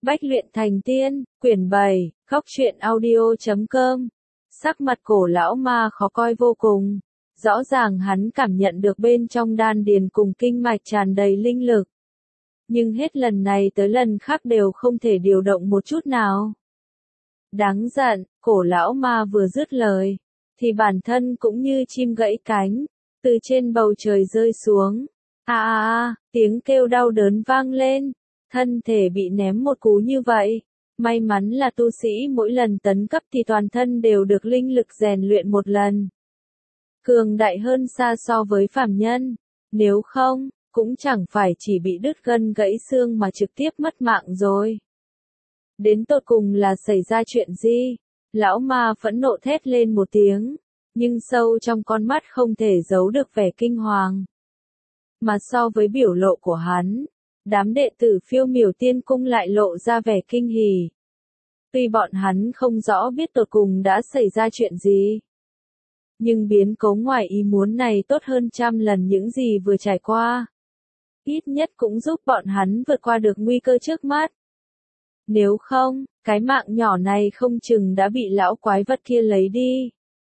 Bách luyện thành tiên, quyển 7, khóc truyện audio.com. Sắc mặt cổ lão ma khó coi vô cùng. Rõ ràng hắn cảm nhận được bên trong đan điền cùng kinh mạch tràn đầy linh lực. Nhưng hết lần này tới lần khác đều không thể điều động một chút nào. Đáng giận, cổ lão ma vừa dứt lời, thì bản thân cũng như chim gãy cánh, từ trên bầu trời rơi xuống. Tiếng kêu đau đớn vang lên, thân thể bị ném một cú như vậy. May mắn là tu sĩ mỗi lần tấn cấp thì toàn thân đều được linh lực rèn luyện một lần. Cường đại hơn xa so với phàm nhân, nếu không, cũng chẳng phải chỉ bị đứt gân gãy xương mà trực tiếp mất mạng rồi. Đến tột cùng là xảy ra chuyện gì? Lão ma phẫn nộ thét lên một tiếng, nhưng sâu trong con mắt không thể giấu được vẻ kinh hoàng. Mà so với biểu lộ của hắn, đám đệ tử Phiêu Miểu Tiên Cung lại lộ ra vẻ kinh hỉ. Tuy bọn hắn không rõ biết tột cùng đã xảy ra chuyện gì, nhưng biến cố ngoài ý muốn này tốt hơn trăm lần những gì vừa trải qua. Ít nhất cũng giúp bọn hắn vượt qua được nguy cơ trước mắt. Nếu không, cái mạng nhỏ này không chừng đã bị lão quái vật kia lấy đi.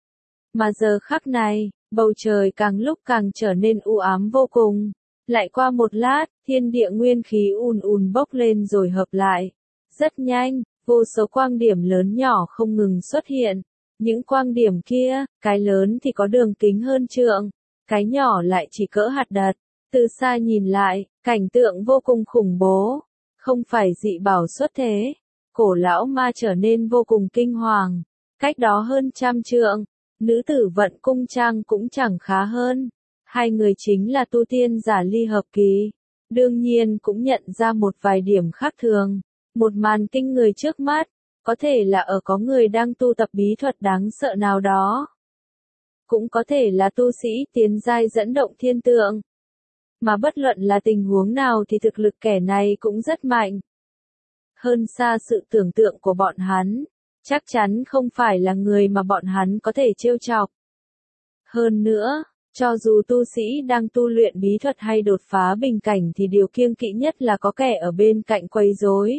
Mà giờ khắc này, bầu trời càng lúc càng trở nên u ám vô cùng. Lại qua một lát, thiên địa nguyên khí ùn ùn bốc lên rồi hợp lại. Rất nhanh, vô số quang điểm lớn nhỏ không ngừng xuất hiện. Những quang điểm kia, cái lớn thì có đường kính hơn trượng, cái nhỏ lại chỉ cỡ hạt đật. Từ xa nhìn lại, cảnh tượng vô cùng khủng bố. Không phải dị bảo xuất thế. Cổ lão ma trở nên vô cùng kinh hoàng. Cách đó hơn trăm trượng, nữ tử Vận Cung Trang cũng chẳng khá hơn. Hai người chính là tu tiên giả ly hợp kỳ. Đương nhiên cũng nhận ra một vài điểm khác thường. Một màn kinh người trước mắt, có thể là ở có người đang tu tập bí thuật đáng sợ nào đó. Cũng có thể là tu sĩ tiến giai dẫn động thiên tượng. Mà bất luận là tình huống nào thì thực lực kẻ này cũng rất mạnh. Hơn xa sự tưởng tượng của bọn hắn, chắc chắn không phải là người mà bọn hắn có thể trêu chọc. Hơn nữa, cho dù tu sĩ đang tu luyện bí thuật hay đột phá bình cảnh thì điều kiêng kỵ nhất là có kẻ ở bên cạnh quấy rối.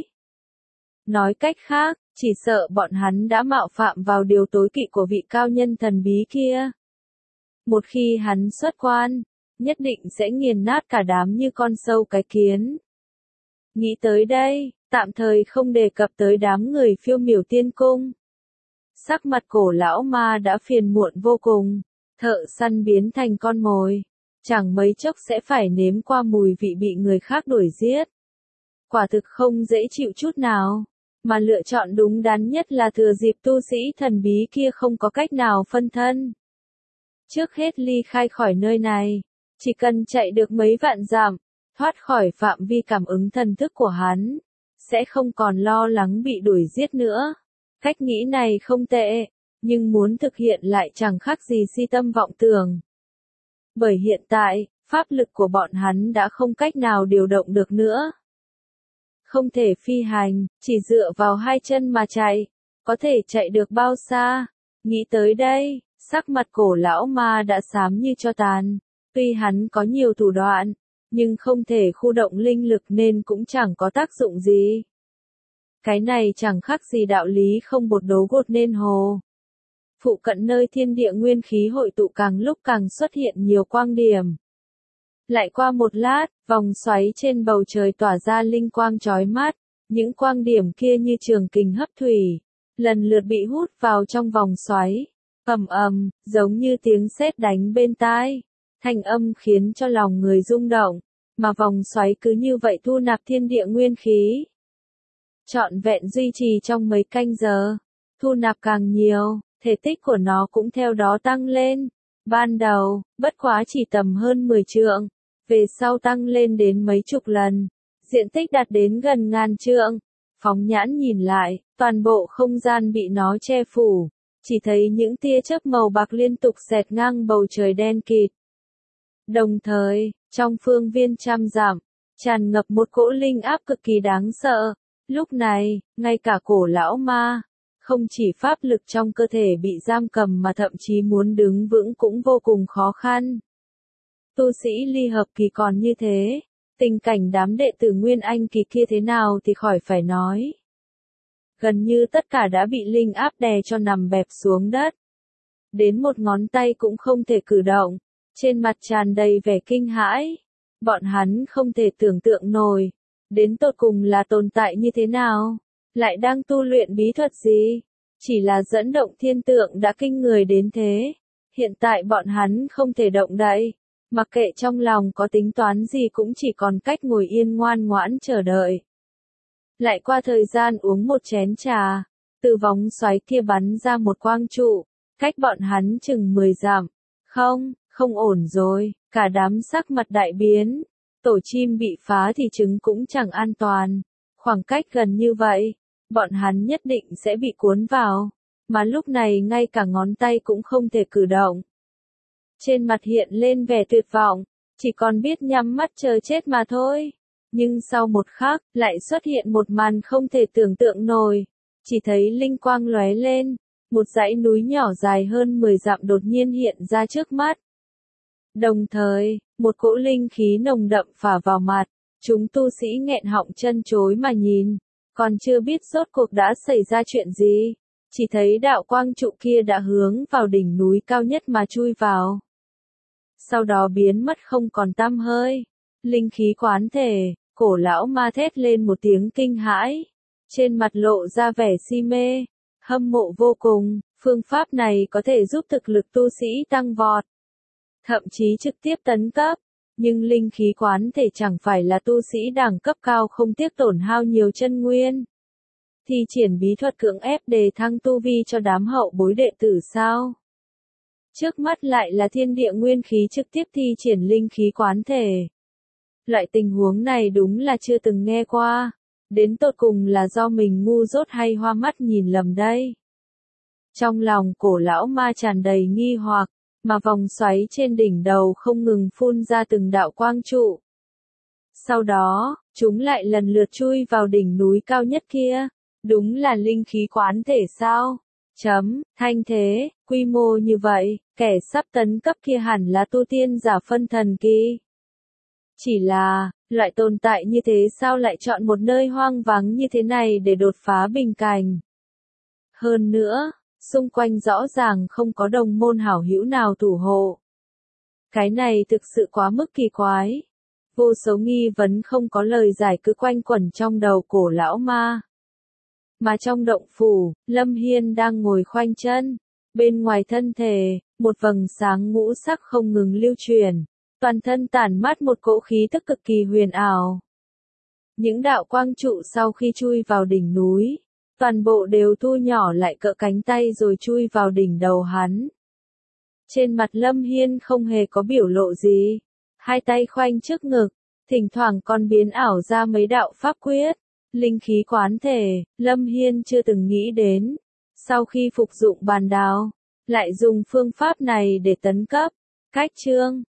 Nói cách khác, chỉ sợ bọn hắn đã mạo phạm vào điều tối kỵ của vị cao nhân thần bí kia. Một khi hắn xuất quan, nhất định sẽ nghiền nát cả đám như con sâu cái kiến. Nghĩ tới đây, tạm thời không đề cập tới đám người Phiêu Miểu Tiên Cung. Sắc mặt cổ lão ma đã phiền muộn vô cùng, thợ săn biến thành con mồi, chẳng mấy chốc sẽ phải nếm qua mùi vị bị người khác đuổi giết. Quả thực không dễ chịu chút nào, mà lựa chọn đúng đắn nhất là thừa dịp tu sĩ thần bí kia không có cách nào phân thân. Trước hết ly khai khỏi nơi này, chỉ cần chạy được mấy vạn dặm, thoát khỏi phạm vi cảm ứng thần thức của hắn, sẽ không còn lo lắng bị đuổi giết nữa. Cách nghĩ này không tệ, nhưng muốn thực hiện lại chẳng khác gì si tâm vọng tưởng. Bởi hiện tại, pháp lực của bọn hắn đã không cách nào điều động được nữa. Không thể phi hành, chỉ dựa vào hai chân mà chạy, có thể chạy được bao xa? Nghĩ tới đây, sắc mặt cổ lão ma đã xám như tro tàn. Tuy hắn có nhiều thủ đoạn, nhưng không thể khu động linh lực nên cũng chẳng có tác dụng gì. Cái này chẳng khác gì đạo lý không bột đấu gột nên hồ. Phụ cận nơi thiên địa nguyên khí hội tụ càng lúc càng xuất hiện nhiều quang điểm. Lại qua một lát, vòng xoáy trên bầu trời tỏa ra linh quang chói mắt, những quang điểm kia như trường kình hấp thủy, lần lượt bị hút vào trong vòng xoáy. Ầm ầm, giống như tiếng sét đánh bên tai. Thanh âm khiến cho lòng người rung động, mà vòng xoáy cứ như vậy thu nạp thiên địa nguyên khí. Trọn vẹn duy trì trong mấy canh giờ, thu nạp càng nhiều, thể tích của nó cũng theo đó tăng lên. Ban đầu, bất quá chỉ tầm hơn 10 trượng, về sau tăng lên đến mấy chục lần, diện tích đạt đến gần ngàn trượng. Phóng nhãn nhìn lại, toàn bộ không gian bị nó che phủ, chỉ thấy những tia chớp màu bạc liên tục xẹt ngang bầu trời đen kịt. Đồng thời, trong phương viên trăm dặm, tràn ngập một cỗ linh áp cực kỳ đáng sợ. Lúc này, ngay cả cổ lão ma, không chỉ pháp lực trong cơ thể bị giam cầm mà thậm chí muốn đứng vững cũng vô cùng khó khăn. Tu sĩ ly hợp kỳ còn như thế, Tình cảnh đám đệ tử Nguyên Anh kỳ kia thế nào thì khỏi phải nói. Gần như tất cả đã bị linh áp đè cho nằm bẹp xuống đất. Đến một ngón tay cũng không thể cử động, trên mặt tràn đầy vẻ kinh hãi. Bọn hắn không thể tưởng tượng nổi, đến tột cùng là tồn tại như thế nào, lại đang tu luyện bí thuật gì, chỉ là dẫn động thiên tượng đã kinh người đến thế. Hiện tại bọn hắn không thể động đậy, mặc kệ trong lòng có tính toán gì cũng chỉ còn cách ngồi yên ngoan ngoãn chờ đợi. Lại qua thời gian uống một chén trà, từ vòng xoáy kia bắn ra một quang trụ, cách bọn hắn chừng 10 dặm. Không ổn rồi, cả đám sắc mặt đại biến. Tổ chim bị phá thì trứng cũng chẳng an toàn. Khoảng cách gần như vậy, bọn hắn nhất định sẽ bị cuốn vào. Mà lúc này ngay cả ngón tay cũng không thể cử động. Trên mặt hiện lên vẻ tuyệt vọng, chỉ còn biết nhắm mắt chờ chết mà thôi. Nhưng sau một khắc, lại xuất hiện một màn không thể tưởng tượng nổi. Chỉ thấy linh quang lóe lên, một dãy núi nhỏ dài hơn 10 dặm đột nhiên hiện ra trước mắt. Đồng thời, một cỗ linh khí nồng đậm phả vào mặt, chúng tu sĩ nghẹn họng chân chối mà nhìn, còn chưa biết rốt cuộc đã xảy ra chuyện gì. Chỉ thấy đạo quang trụ kia đã hướng vào đỉnh núi cao nhất mà chui vào. Sau đó biến mất không còn tăm hơi. Linh khí quán thể, cổ lão ma thét lên một tiếng kinh hãi. Trên mặt lộ ra vẻ si mê, hâm mộ vô cùng, phương pháp này có thể giúp thực lực tu sĩ tăng vọt. Thậm chí trực tiếp tấn cấp, nhưng linh khí quán thể chẳng phải là tu sĩ đẳng cấp cao không tiếc tổn hao nhiều chân nguyên. Thi triển bí thuật cưỡng ép đề thăng tu vi cho đám hậu bối đệ tử sao? Trước mắt lại là thiên địa nguyên khí trực tiếp thi triển linh khí quán thể. Loại tình huống này đúng là chưa từng nghe qua. Đến tột cùng là do mình ngu dốt hay hoa mắt nhìn lầm đây? Trong lòng cổ lão ma tràn đầy nghi hoặc, mà vòng xoáy trên đỉnh đầu không ngừng phun ra từng đạo quang trụ. Sau đó, chúng lại lần lượt chui vào đỉnh núi cao nhất kia. Đúng là linh khí quán thể sao? Thanh thế, quy mô như vậy, kẻ sắp tấn cấp kia hẳn là tu tiên giả phân thần kỳ. Chỉ là, loại tồn tại như thế sao lại chọn một nơi hoang vắng như thế này để đột phá bình cảnh? Hơn nữa, xung quanh rõ ràng không có đồng môn hảo hữu nào thủ hộ. Cái này thực sự quá mức kỳ quái. Vô số nghi vấn không có lời giải cứ quanh quẩn trong đầu cổ lão ma. Mà trong động phủ, Lâm Hiên đang ngồi khoanh chân. Bên ngoài thân thể, một vầng sáng ngũ sắc không ngừng lưu truyền. Toàn thân tản mát một cỗ khí tức cực kỳ huyền ảo. Những đạo quang trụ sau khi chui vào đỉnh núi, toàn bộ đều thu nhỏ lại cỡ cánh tay rồi chui vào đỉnh đầu hắn. Trên mặt Lâm Hiên không hề có biểu lộ gì. Hai tay khoanh trước ngực, thỉnh thoảng còn biến ảo ra mấy đạo pháp quyết. Linh khí quán thể, Lâm Hiên chưa từng nghĩ đến. Sau khi phục dụng bàn đào, lại dùng phương pháp này để tấn cấp. Cách chương